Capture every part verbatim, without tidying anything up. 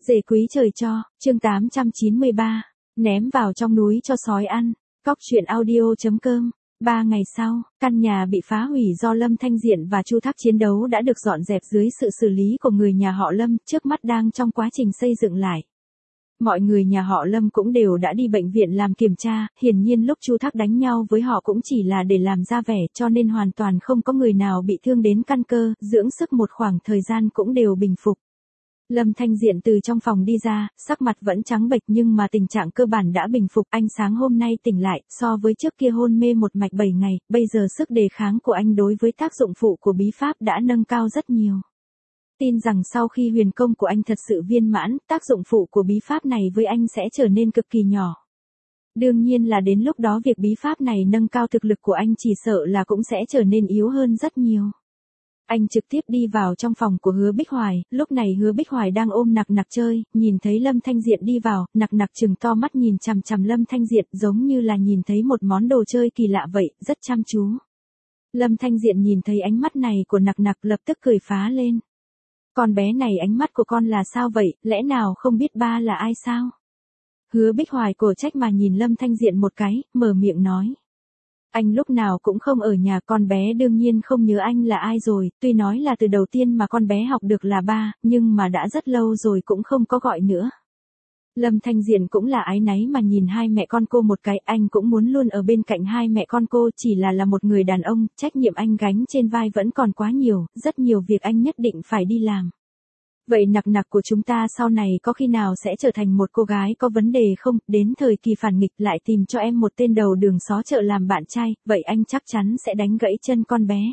Dề quý trời cho, chương tám trăm chín mươi ba, ném vào trong núi cho sói ăn, cóc truyện audio.com. Ba ngày sau, căn nhà bị phá hủy do Lâm Thanh Diện và Chu Thác chiến đấu đã được dọn dẹp dưới sự xử lý của người nhà họ Lâm, trước mắt đang trong quá trình xây dựng lại. Mọi người nhà họ Lâm cũng đều đã đi bệnh viện làm kiểm tra, hiển nhiên lúc Chu Thác đánh nhau với họ cũng chỉ là để làm ra vẻ, cho nên hoàn toàn không có người nào bị thương đến căn cơ, dưỡng sức một khoảng thời gian cũng đều bình phục. Lâm Thanh Diện từ trong phòng đi ra, sắc mặt vẫn trắng bệch nhưng mà tình trạng cơ bản đã bình phục. Anh sáng hôm nay tỉnh lại, so với trước kia hôn mê một mạch bảy ngày, bây giờ sức đề kháng của anh đối với tác dụng phụ của bí pháp đã nâng cao rất nhiều. Tin rằng sau khi huyền công của anh thật sự viên mãn, tác dụng phụ của bí pháp này với anh sẽ trở nên cực kỳ nhỏ. Đương nhiên là đến lúc đó việc bí pháp này nâng cao thực lực của anh chỉ sợ là cũng sẽ trở nên yếu hơn rất nhiều. Anh trực tiếp đi vào trong phòng của Hứa Bích Hoài, lúc này Hứa Bích Hoài đang ôm Nặc Nặc chơi, nhìn thấy Lâm Thanh Diện đi vào, Nặc Nặc trừng to mắt nhìn chằm chằm Lâm Thanh Diện giống như là nhìn thấy một món đồ chơi kỳ lạ vậy, rất chăm chú. Lâm Thanh Diện nhìn thấy ánh mắt này của Nặc Nặc lập tức cười phá lên. Con bé này ánh mắt của con là sao vậy, lẽ nào không biết ba là ai sao? Hứa Bích Hoài cổ trách mà nhìn Lâm Thanh Diện một cái, mở miệng nói. Anh lúc nào cũng không ở nhà, con bé đương nhiên không nhớ anh là ai rồi, tuy nói là từ đầu tiên mà con bé học được là ba, nhưng mà đã rất lâu rồi cũng không có gọi nữa. Lâm Thanh Diện cũng là áy náy mà nhìn hai mẹ con cô một cái, anh cũng muốn luôn ở bên cạnh hai mẹ con cô, chỉ là là một người đàn ông, trách nhiệm anh gánh trên vai vẫn còn quá nhiều, rất nhiều việc anh nhất định phải đi làm. Vậy Nặc Nặc của chúng ta sau này có khi nào sẽ trở thành một cô gái có vấn đề không, đến thời kỳ phản nghịch lại tìm cho em một tên đầu đường xó chợ làm bạn trai, vậy anh chắc chắn sẽ đánh gãy chân con bé.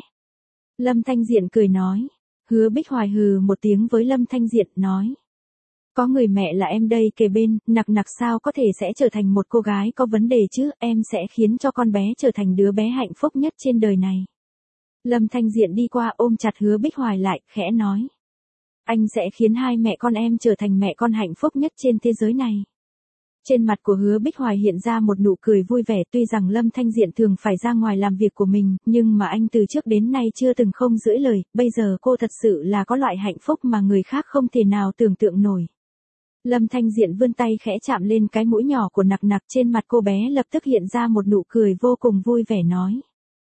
Lâm Thanh Diện cười nói. Hứa Bích Hoài hừ một tiếng với Lâm Thanh Diện, nói. Có người mẹ là em đây kề bên, Nặc Nặc sao có thể sẽ trở thành một cô gái có vấn đề chứ, em sẽ khiến cho con bé trở thành đứa bé hạnh phúc nhất trên đời này. Lâm Thanh Diện đi qua ôm chặt Hứa Bích Hoài lại, khẽ nói. Anh sẽ khiến hai mẹ con em trở thành mẹ con hạnh phúc nhất trên thế giới này. Trên mặt của Hứa Bích Hoài hiện ra một nụ cười vui vẻ, tuy rằng Lâm Thanh Diện thường phải ra ngoài làm việc của mình, nhưng mà anh từ trước đến nay chưa từng không giữ lời, bây giờ cô thật sự là có loại hạnh phúc mà người khác không thể nào tưởng tượng nổi. Lâm Thanh Diện vươn tay khẽ chạm lên cái mũi nhỏ của Nặc Nặc, trên mặt cô bé lập tức hiện ra một nụ cười vô cùng vui vẻ nói.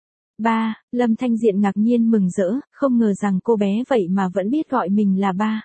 Ba, Lâm Thanh Diện ngạc nhiên mừng rỡ, không ngờ rằng cô bé vậy mà vẫn biết gọi mình là ba.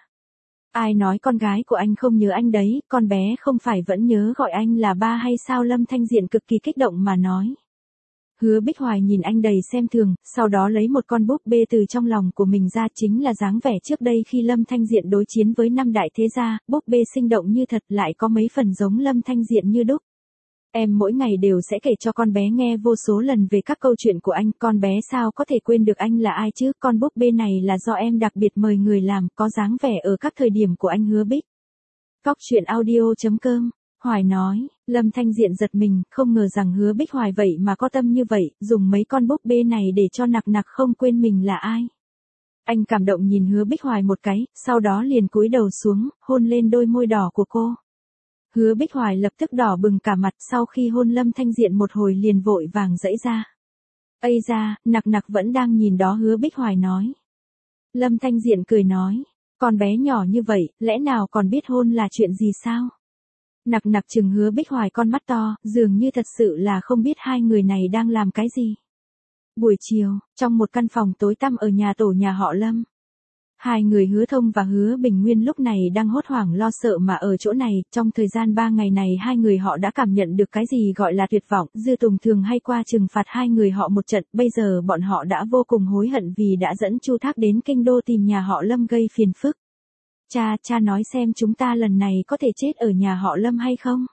Ai nói con gái của anh không nhớ anh đấy, con bé không phải vẫn nhớ gọi anh là ba hay sao? Lâm Thanh Diện cực kỳ kích động mà nói. Hứa Bích Hoài nhìn anh đầy xem thường, sau đó lấy một con búp bê từ trong lòng của mình ra, chính là dáng vẻ trước đây khi Lâm Thanh Diện đối chiến với năm đại thế gia, búp bê sinh động như thật lại có mấy phần giống Lâm Thanh Diện như đúc. Em mỗi ngày đều sẽ kể cho con bé nghe vô số lần về các câu chuyện của anh, con bé sao có thể quên được anh là ai chứ, con búp bê này là do em đặc biệt mời người làm, có dáng vẻ ở các thời điểm của anh Hứa Bích. Cóc truyện audio.com, Hoài nói. Lâm Thanh Diện giật mình, không ngờ rằng Hứa Bích Hoài vậy mà có tâm như vậy, dùng mấy con búp bê này để cho Nặc Nặc không quên mình là ai. Anh cảm động nhìn Hứa Bích Hoài một cái, sau đó liền cúi đầu xuống, hôn lên đôi môi đỏ của cô. Hứa Bích Hoài lập tức đỏ bừng cả mặt, sau khi hôn Lâm Thanh Diện một hồi liền vội vàng giãy ra. Ây da, Nặc Nặc vẫn đang nhìn đó. Hứa Bích Hoài nói. Lâm Thanh Diện cười nói. Con bé nhỏ như vậy, lẽ nào còn biết hôn là chuyện gì sao? Nặc Nặc trừng Hứa Bích Hoài con mắt to, dường như thật sự là không biết hai người này đang làm cái gì. Buổi chiều, trong một căn phòng tối tăm ở nhà tổ nhà họ Lâm. Hai người Hứa Thông và Hứa Bình Nguyên lúc này đang hốt hoảng lo sợ mà ở chỗ này, trong thời gian ba ngày này hai người họ đã cảm nhận được cái gì gọi là tuyệt vọng, Dư Tùng thường hay qua trừng phạt hai người họ một trận, bây giờ bọn họ đã vô cùng hối hận vì đã dẫn Chu Thác đến kinh đô tìm nhà họ Lâm gây phiền phức. Cha, cha nói xem chúng ta lần này có thể chết ở nhà họ Lâm hay không?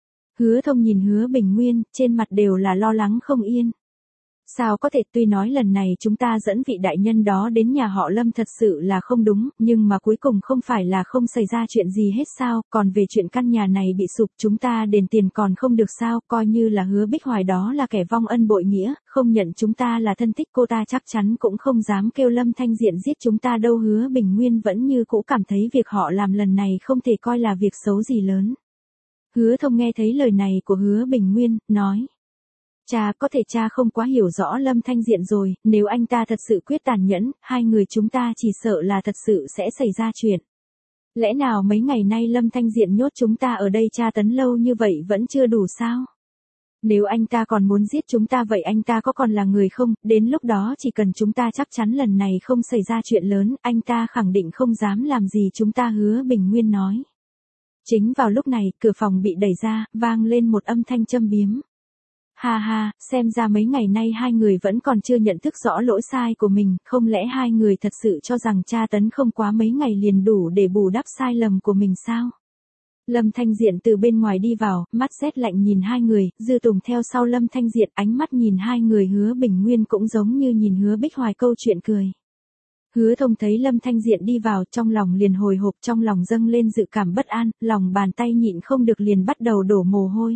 Hứa Thông nhìn Hứa Bình Nguyên, trên mặt đều là lo lắng không yên. Sao có thể, tuy nói lần này chúng ta dẫn vị đại nhân đó đến nhà họ Lâm thật sự là không đúng, nhưng mà cuối cùng không phải là không xảy ra chuyện gì hết sao, còn về chuyện căn nhà này bị sụp chúng ta đền tiền còn không được sao, coi như là Hứa Bích Hoài đó là kẻ vong ân bội nghĩa, không nhận chúng ta là thân thích cô ta chắc chắn cũng không dám kêu Lâm Thanh Diện giết chúng ta đâu. Hứa Bình Nguyên vẫn như cũ cảm thấy việc họ làm lần này không thể coi là việc xấu gì lớn. Hứa Thông nghe thấy lời này của Hứa Bình Nguyên, nói. Cha, có thể cha không quá hiểu rõ Lâm Thanh Diện rồi, nếu anh ta thật sự quyết tàn nhẫn, hai người chúng ta chỉ sợ là thật sự sẽ xảy ra chuyện. Lẽ nào mấy ngày nay Lâm Thanh Diện nhốt chúng ta ở đây tra tấn lâu như vậy vẫn chưa đủ sao? Nếu anh ta còn muốn giết chúng ta vậy anh ta có còn là người không? Đến lúc đó chỉ cần chúng ta chắc chắn lần này không xảy ra chuyện lớn, anh ta khẳng định không dám làm gì chúng ta, Hứa Bình Nguyên nói. Chính vào lúc này, cửa phòng bị đẩy ra, vang lên một âm thanh châm biếm. Ha ha, xem ra mấy ngày nay hai người vẫn còn chưa nhận thức rõ lỗi sai của mình, không lẽ hai người thật sự cho rằng tra tấn không quá mấy ngày liền đủ để bù đắp sai lầm của mình sao? Lâm Thanh Diện từ bên ngoài đi vào, mắt rét lạnh nhìn hai người, Dư Tùng theo sau Lâm Thanh Diện, ánh mắt nhìn hai người Hứa Bình Nguyên cũng giống như nhìn Hứa Bích Hoài câu chuyện cười. Hứa Thông thấy Lâm Thanh Diện đi vào, trong lòng liền hồi hộp, trong lòng dâng lên dự cảm bất an, lòng bàn tay nhịn không được liền bắt đầu đổ mồ hôi.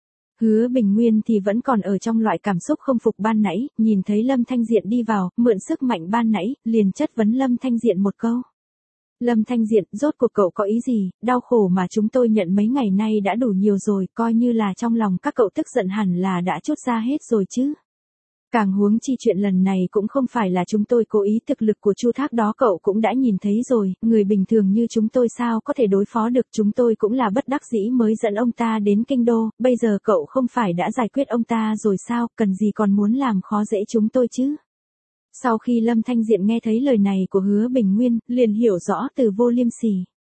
Hứa Bình Nguyên thì vẫn còn ở trong loại cảm xúc không phục ban nãy, nhìn thấy Lâm Thanh Diện đi vào, mượn sức mạnh ban nãy, liền chất vấn Lâm Thanh Diện một câu. Lâm Thanh Diện, rốt cuộc cậu có ý gì, đau khổ mà chúng tôi nhận mấy ngày nay đã đủ nhiều rồi, coi như là trong lòng các cậu tức giận hẳn là đã trút ra hết rồi chứ. Càng huống chi chuyện lần này cũng không phải là chúng tôi cố ý, thực lực của Chu Thác đó cậu cũng đã nhìn thấy rồi, người bình thường như chúng tôi sao có thể đối phó được, chúng tôi cũng là bất đắc dĩ mới dẫn ông ta đến kinh đô, bây giờ cậu không phải đã giải quyết ông ta rồi sao, cần gì còn muốn làm khó dễ chúng tôi chứ. Sau khi Lâm Thanh Diện nghe thấy lời này của Hứa Bình Nguyên, liền hiểu rõ từ vô liêm sỉ.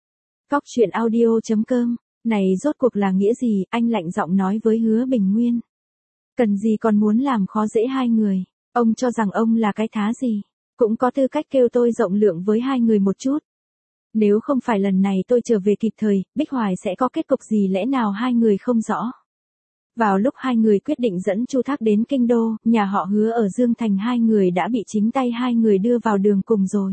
Cóc truyện audio chấm com, này rốt cuộc là nghĩa gì, anh lạnh giọng nói với Hứa Bình Nguyên. Cần gì còn muốn làm khó dễ hai người, ông cho rằng ông là cái thá gì, cũng có tư cách kêu tôi rộng lượng với hai người một chút. Nếu không phải lần này tôi trở về kịp thời, Bích Hoài sẽ có kết cục gì lẽ nào hai người không rõ. Vào lúc hai người quyết định dẫn Chu Thác đến kinh đô, nhà họ Hứa ở Dương Thành hai người đã bị chính tay hai người đưa vào đường cùng rồi.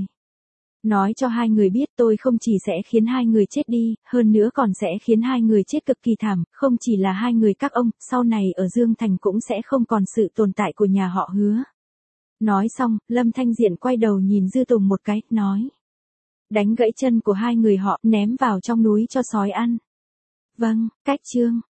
Nói cho hai người biết tôi không chỉ sẽ khiến hai người chết đi, hơn nữa còn sẽ khiến hai người chết cực kỳ thảm, không chỉ là hai người các ông, sau này ở Dương Thành cũng sẽ không còn sự tồn tại của nhà họ Hứa. Nói xong, Lâm Thanh Diện quay đầu nhìn Dư Tùng một cái, nói. Đánh gãy chân của hai người họ, ném vào trong núi cho sói ăn. Vâng, cách chương.